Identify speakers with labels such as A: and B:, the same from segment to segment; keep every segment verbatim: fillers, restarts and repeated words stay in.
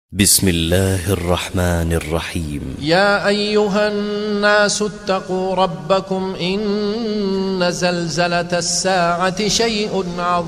A: بسم الله الرحمن الرحيم.
B: يا أيها الناس اتقوا ربكم إن زلزلة الساعة شيء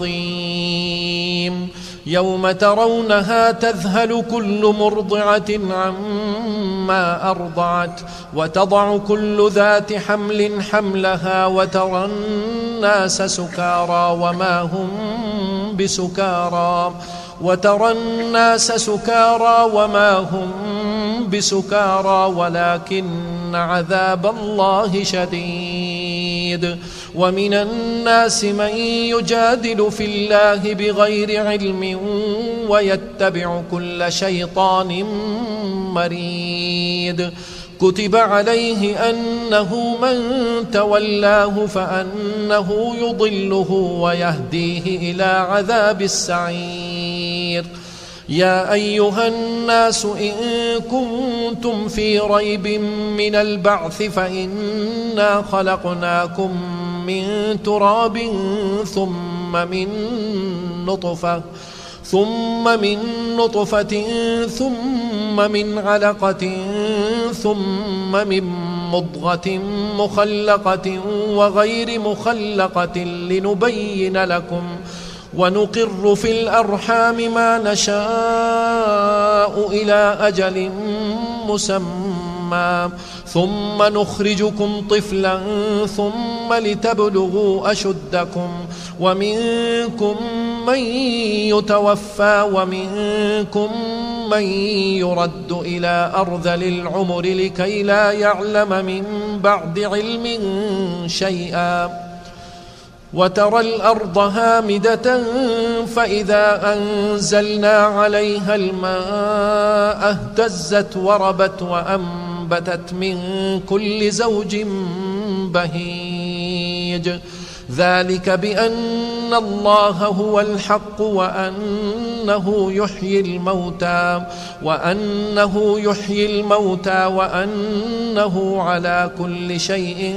B: عظيم يوم ترونها تذهل كل مرضعة عما أرضعت وتضع كل ذات حمل حملها وترى الناس سكارى وما هم بسكارى وترى الناس سكارى وما هم بسكارى ولكن عذاب الله شديد. ومن الناس من يجادل في الله بغير علم ويتبع كل شيطان مريد. كتب عليه أنه من تولاه فأنه يضله ويهديه إلى عذاب السعير. يا أيها الناس إن كنتم في ريب من البعث فإنا خلقناكم من تراب ثم من نطفة ثم من نطفة ثم من علقة ثم من مضغة مخلقة وغير مخلقة لنبين لكم ونقر في الأرحام ما نشاء إلى أجل مسمى ثم نخرجكم طفلا ثم لتبلغوا أشدكم ومنكم من يتوفى ومنكم من يرد إلى أرذل العمر لكي لا يعلم من بعد علم شيئا. وترى الأرض هامدة فإذا أنزلنا عليها الماء اهتزت وربت وأنبتت من كل زوج بهيج. ذلك بأن الله هو الحق وأنه يحيي الموتى وأنه يحيي الموتى وأنه على كل شيء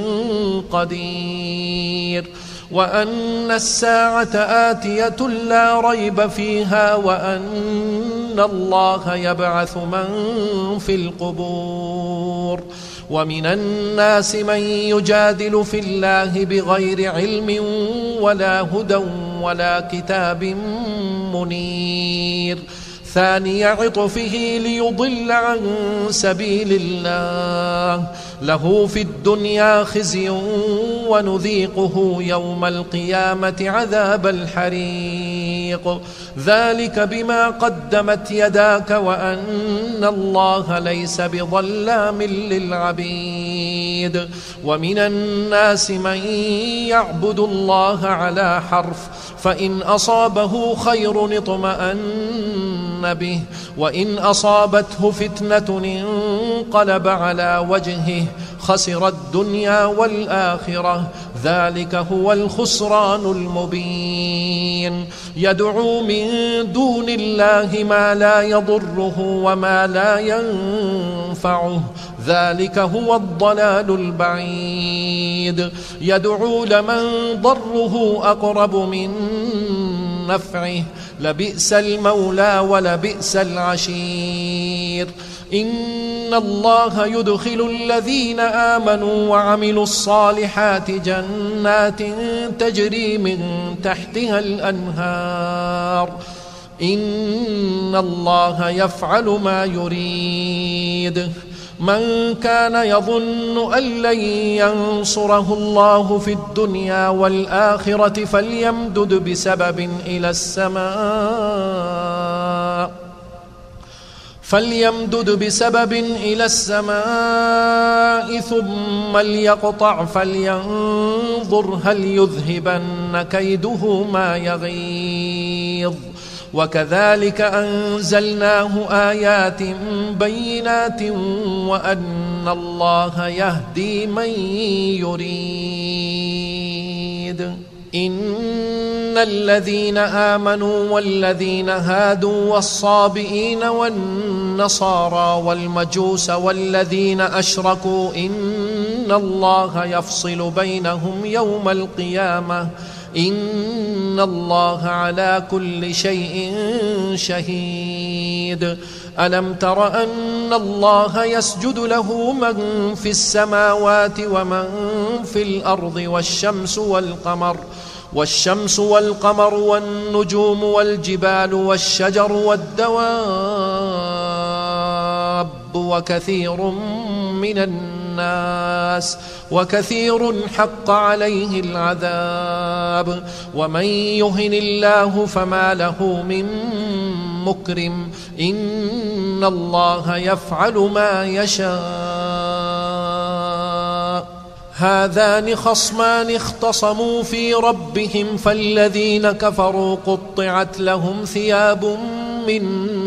B: قدير وأن الساعة آتية لا ريب فيها وأن الله يبعث من في القبور. ومن الناس من يجادل في الله بغير علم ولا هدى ولا كتاب منير. ثاني عطفه ليضل عن سبيل الله له في الدنيا خزي ونذيقه يوم القيامة عذاب الحريق. ذلك بما قدمت يداك وأن الله ليس بظلام للعبيد. ومن الناس من يعبد الله على حرف فإن أصابه خير اطمأن به وإن أصابته فتنة انقلب على وجهه خسر الدنيا والآخرة. ذلك هو الخسران المبين. يدعو من دون الله ما لا يضره وما لا ينفعه ذلك هو الضلال البعيد. يدعو لمن ضره أقرب من نفعه لبئس المولى ولبئس العشير. إن الله يدخل الذين آمنوا وعملوا الصالحات جنات تجري من تحتها الأنهار. إن الله يفعل ما يريد. من كان يظن أن لن ينصره الله في الدنيا والآخرة فليمدد بسبب إلى السماء فليمدد بسبب إلى السماء ثم ليقطع فلينظر هل يذهبن كيده ما يغيظ. وكذلك أنزلناه آيات بينات وأن الله يهدي من يريد. إن الذين آمنوا والذين هادوا والصابئين والنصارى والمجوس والذين أشركوا إن الله يفصل بينهم يوم القيامة إن الله على كل شيء شهيد. ألم تر أن الله يسجد له من في السماوات ومن في الأرض والشمس والقمر والشمس والقمر والنجوم والجبال والشجر والدواب وكثير من الناس وكثير حق عليه العذاب ومن يهن الله فما له من مكرم إن الله يفعل ما يشاء. هذان خصمان اختصموا في ربهم فالذين كفروا قطعت لهم ثياب من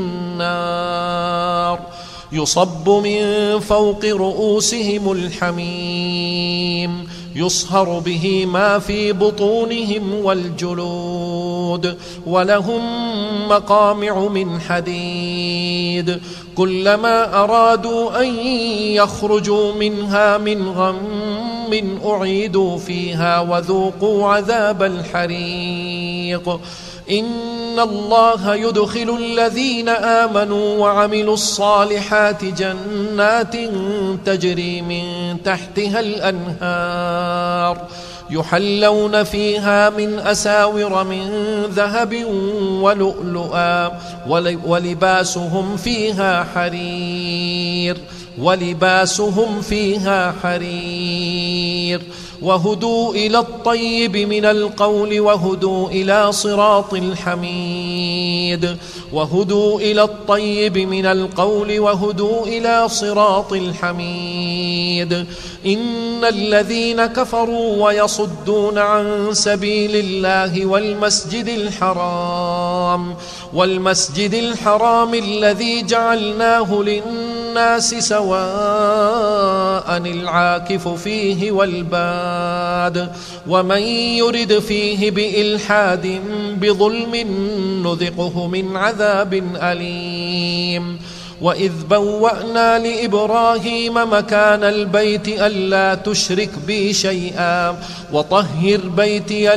B: نار يصب من فوق رؤوسهم الحميم يصهر به ما في بطونهم والجلود ولهم مقامع من حديد كلما أرادوا أن يخرجوا منها من غم أعيدوا فيها وذوقوا عذاب الحريق. إن الله يدخل الذين آمنوا وعملوا الصالحات جنات تجري من تحتها الأنهار يحلون فيها من أساور من ذهب ولؤلؤا ولباسهم فيها حرير ولباسهم فيها حرير وهدوا إلى الطيب من القول وهدوا إلى صراط الحميد وهدوا إلى الطيب من القول وهدوا إلى صراط الحميد. إن الذين كفروا ويصدون عن سبيل الله والمسجد الحرام والمسجد الحرام الذي جعلناه للناس سواء العاكف فيه والباد ومن يرد فيه بإلحاد بظلم نذقه من عذاب أليم. وإذ بوأنا لإبراهيم مكان البيت ألا تشرك بي شيئا وطهر بيتي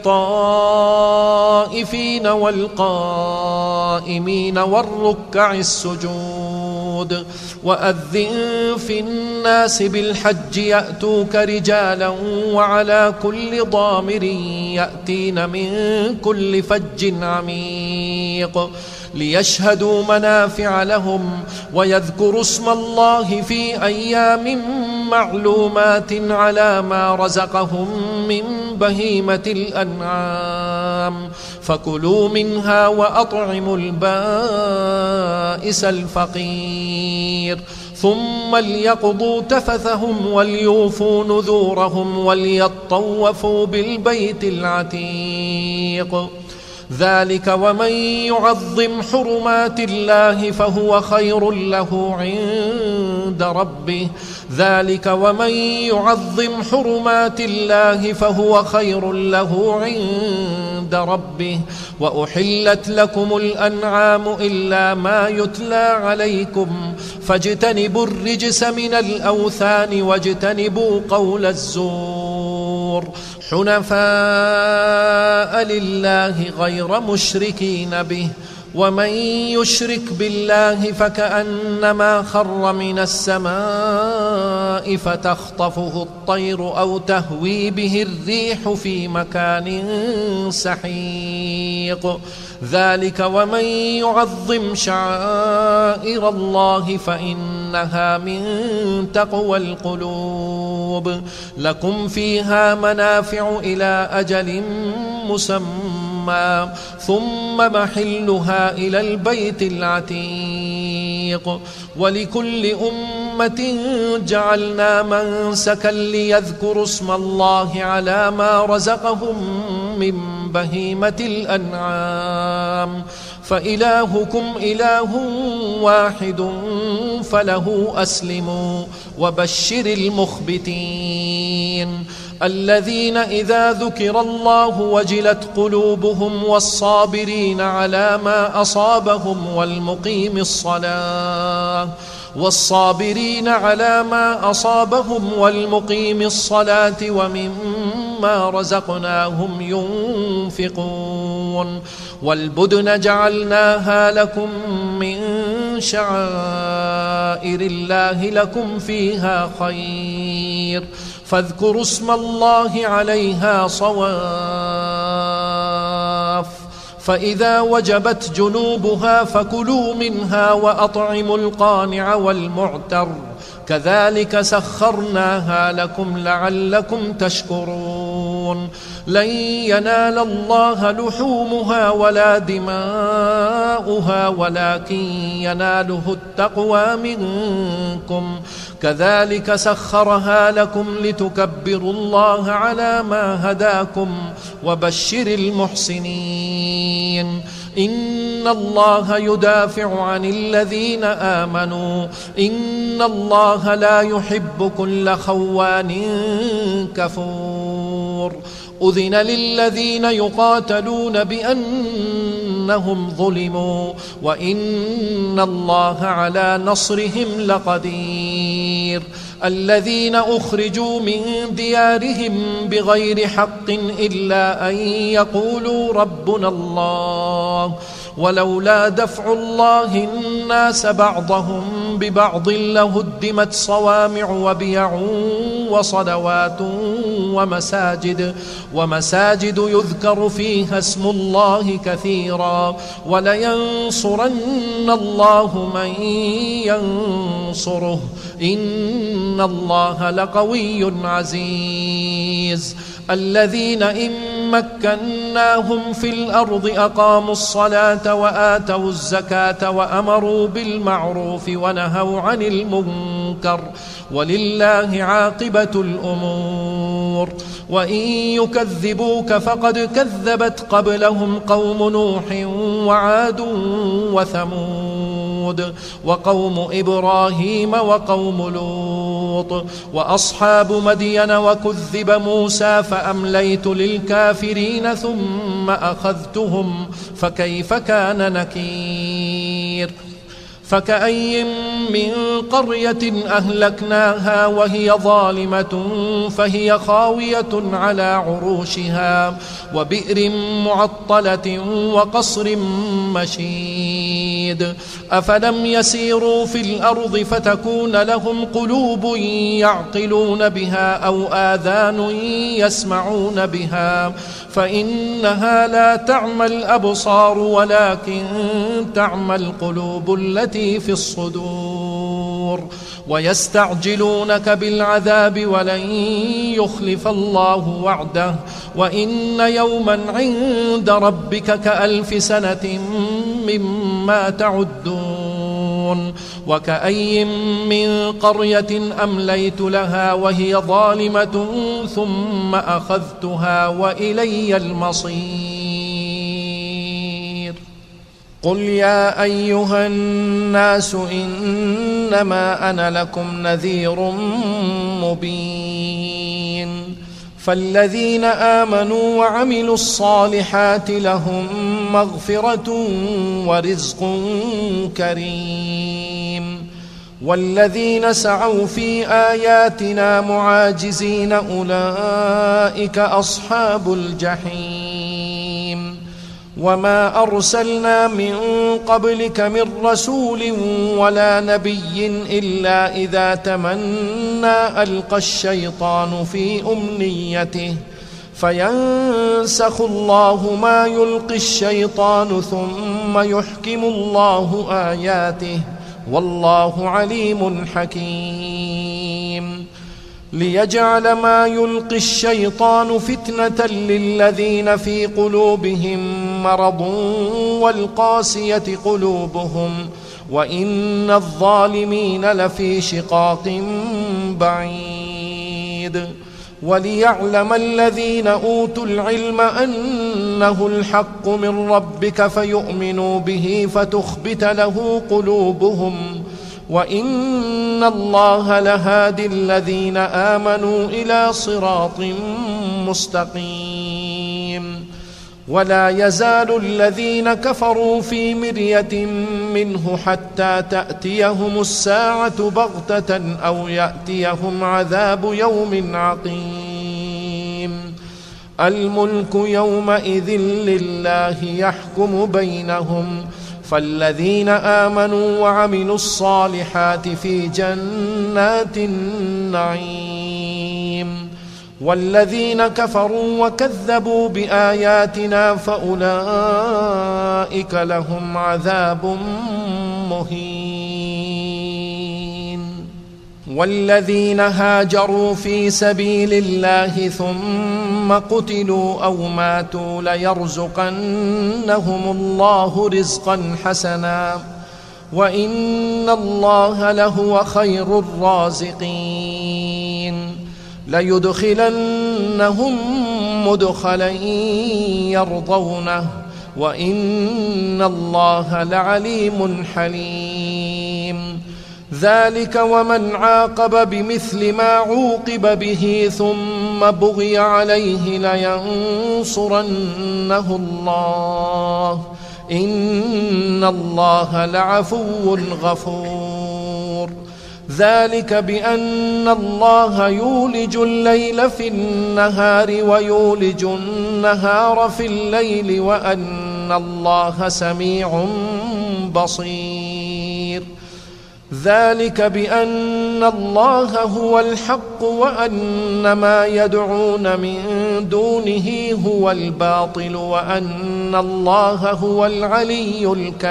B: للطائفين والقائمين والركع السجود. وأذن في الناس بالحج يأتوك رجالا وعلى كل ضامر يأتين من كل فج عميق ليشهدوا منافع لهم ويذكروا اسم الله في أيام معلومات على ما رزقهم من بهيمة الأنعام فكلوا منها وأطعموا البائس الفقير ثم ليقضوا تفثهم وليوفوا نذورهم وليطوفوا بالبيت العتيق. ذلك ومن يعظم حرمات الله فهو خير له عند ربه ذلك ومن يعظم حرمات الله فهو خير له عند ربه. وأحلت لكم الأنعام إلا ما يتلى عليكم فاجتنبوا الرجس من الأوثان واجتنبوا قول الزور حنفاء لله غير مشركين به ومن يشرك بالله فكأنما خر من السماء فتخطفه الطير أو تهوي به الريح في مكان سحيق. ذلك ومن يعظم شعائر الله فإنها من تقوى القلوب. لكم فيها منافع إلى أجل مسمى ثم محلها إلى البيت العتيق. ولكل أمة جعلنا منسكا ليذكروا اسم الله على ما رزقهم من بهيمة الأنعام فإلهكم إله واحد فله أسلموا وبشر المخبتين الذين إذا ذكر الله وجلت قلوبهم والصابرين على ما أصابهم والمقيم الصلاة والصابرين على ما أصابهم والمقيم الصلاة ومما رزقناهم ينفقون. والبدن جعلناها لكم من شعائر الله لكم فيها خير فاذكروا اسم الله عليها صواف فإذا وجبت جنوبها فكلوا منها وأطعموا القانع والمعتر كذلك سخرناها لكم لعلكم تشكرون لن ينال الله لحومها ولا دماؤها ولكن يناله التقوى منكم كذلك سخرها لكم لتكبروا الله على ما هداكم وبشر المحسنين إن الله يدافع عن الذين آمنوا إن الله لا يحب كل خوان كفور أذن للذين يقاتلون بأنهم ظلموا وإن الله على نصرهم لقدير الذين أخرجوا من ديارهم بغير حق إلا أن يقولوا ربنا الله ولولا دفع الله الناس بعضهم ببعض لهدمت صوامع وبيع وصلوات ومساجد ومساجد يذكر فيها اسم الله كثيرا ولينصرن الله من ينصره إن الله لقوي عزيز الذين إن مكناهم في الأرض أقاموا الصلاة وآتوا الزكاة وأمروا بالمعروف ونهوا عن المنكر ولله عاقبة الأمور وإن يكذبوك فقد كذبت قبلهم قوم نوح وعاد وثمود وقوم إبراهيم وقوم لوط وأصحاب مدين وكذب موسى فأمليت للكافرين ثم أخذتهم فكيف كان نكير فكأي من قرية أهلكناها وهي ظالمة فهي خاوية على عروشها وبئر معطلة وقصر مشيد أفلم يسيروا في الأرض فتكون لهم قلوب يعقلون بها أو آذان يسمعون بها فإنها لا تعمى الأبصار ولكن تعمى القلوب التي في الصدور ويستعجلونك بالعذاب ولن يخلف الله وعده وإن يوما عند ربك كألف سنة مما تعدون وكأي من قرية أمليت لها وهي ظالمة ثم أخذتها وإلي المصير قل يا أيها الناس إنما أنا لكم نذير مبين فالذين آمنوا وعملوا الصالحات لهم مغفرة ورزق كريم والذين سعوا في آياتنا معاجزين أولئك أصحاب الجحيم وما أرسلنا من قبلك من رسول ولا نبي إلا إذا تمنى ألقى الشيطان في أمنيته فينسخ الله ما يلقي الشيطان ثم يحكم الله آياته والله عليم حكيم ليجعل ما يلقي الشيطان فتنة للذين في قلوبهم مرض والقاسية قلوبهم وإن الظالمين لفي شقاق بعيد وليعلم الذين أوتوا العلم أنه الحق من ربك فيؤمنوا به فتخبت له قلوبهم وإن الله لهادي الذين آمنوا إلى صراط مستقيم ولا يزال الذين كفروا في مرية منه حتى تأتيهم الساعة بغتة أو يأتيهم عذاب يوم عقيم الملك يومئذ لله يحكم بينهم فالذين آمنوا وعملوا الصالحات في جنات النعيم، والذين كفروا وكذبوا بآياتنا فأولئك لهم عذاب مهين. والذين هاجروا في سبيل الله ثم قتلوا أو ماتوا ليرزقنهم الله رزقا حسنا وإن الله لهو خير الرازقين. ليدخلنهم مدخلا يرضونه وإن الله لعليم حليم. ذلك ومن عاقب بمثل ما عوقب به ثم بغي عليه لينصرنه الله إن الله لعفو غفور. ذلك بأن الله يولج الليل في النهار ويولج النهار في الليل وأن الله سميع بصير. ذلك بأن الله هو الحق وأن ما يدعون من دونه هو الباطل وأن الله هو العلي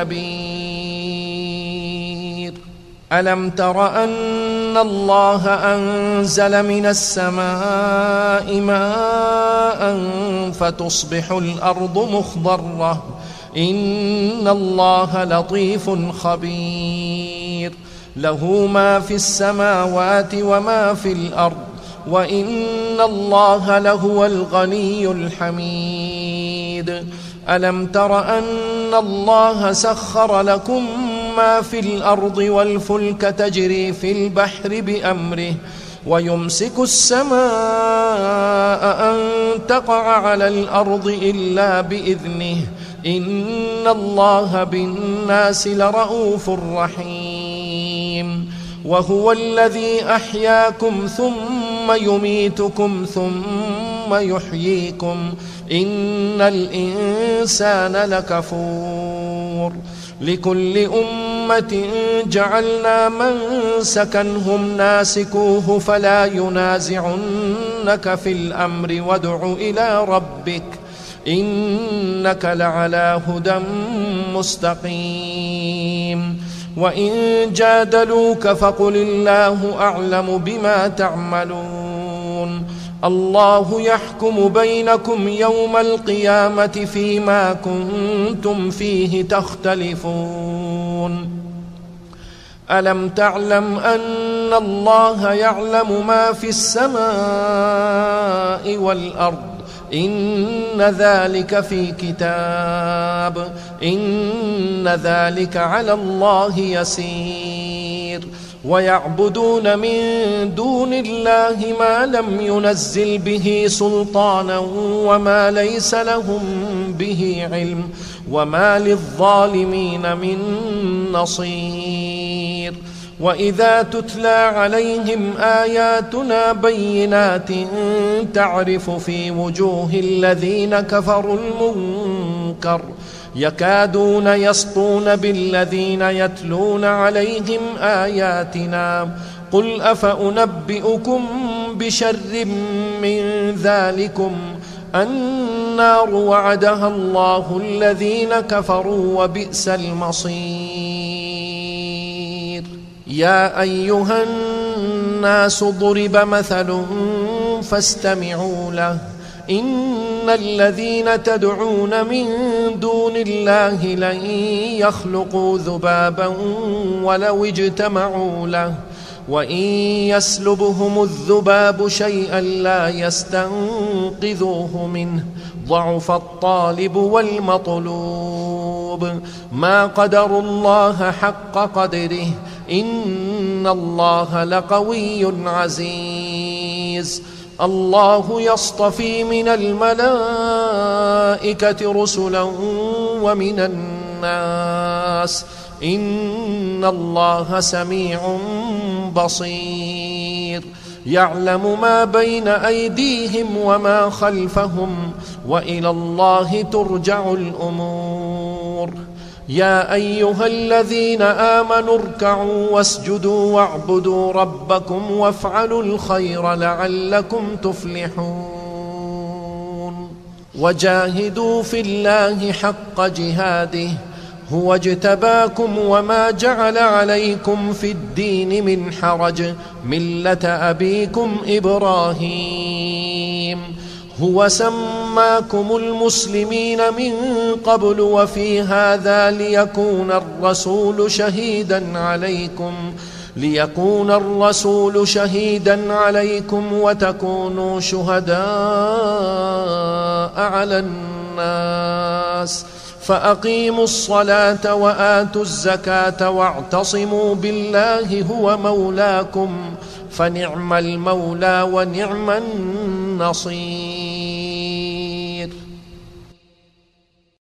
B: الكبير. ألم تر أن الله أنزل من السماء ماء فتصبح الأرض مخضرة إن الله لطيف خبير. له ما في السماوات وما في الأرض وإن الله لهو الغني الحميد. ألم تر أن الله سخر لكم ما في الأرض والفلك تجري في البحر بأمره ويمسك السماء أن تقع على الأرض إلا بإذنه إن الله بالناس لرؤوف رحيم. وهو الذي أحياكم ثم يميتكم ثم يحييكم إن الإنسان لكفور. لكل أمة جعلنا منسكا هم ناسكوه فلا ينازعنك في الأمر وادع إلى ربك إنك لعلى هدى مستقيم. وإن جادلوك فقل الله أعلم بما تعملون. الله يحكم بينكم يوم القيامة فيما كنتم فيه تختلفون. ألم تعلم أن الله يعلم ما في السماء والأرض إن ذلك في كتاب إن ذلك على الله يسير. ويعبدون من دون الله ما لم ينزل به سلطانا وما ليس لهم به علم وما للظالمين من نصير. وإذا تتلى عليهم آياتنا بينات تعرف في وجوه الذين كفروا المنكر يكادون يسطون بالذين يتلون عليهم آياتنا قل أفأنبئكم بشر من ذلكم النار وعدها الله الذين كفروا وبئس المصير. يا أيها الناس ضرب مثل فاستمعوا له إن الذين تدعون من دون الله لن يخلقوا ذبابا ولو اجتمعوا له وإن يسلبهم الذباب شيئا لا يستنقذوه منه ضعف الطالب والمطلوب. ما قدروا الله حق قدره إن الله لقوي عزيز. الله يصطفي من الملائكة رسلا ومن الناس إن الله سميع بصير. يعلم ما بين أيديهم وما خلفهم وإلى الله ترجع الأمور. يا أيها الذين آمنوا اركعوا واسجدوا واعبدوا ربكم وافعلوا الخير لعلكم تفلحون وجاهدوا في الله حق جهاده هو اجتباكم وما جعل عليكم في الدين من حرج ملة أبيكم إبراهيم هو سماكم المسلمين من قبل وفي هذا ليكون الرسول شهيدا عليكم ليكون الرسول شهيدا عليكم وتكونوا شهداء على الناس فأقيموا الصلاة وآتوا الزكاة واعتصموا بالله هو مولاكم فنعم المولى ونعم النصير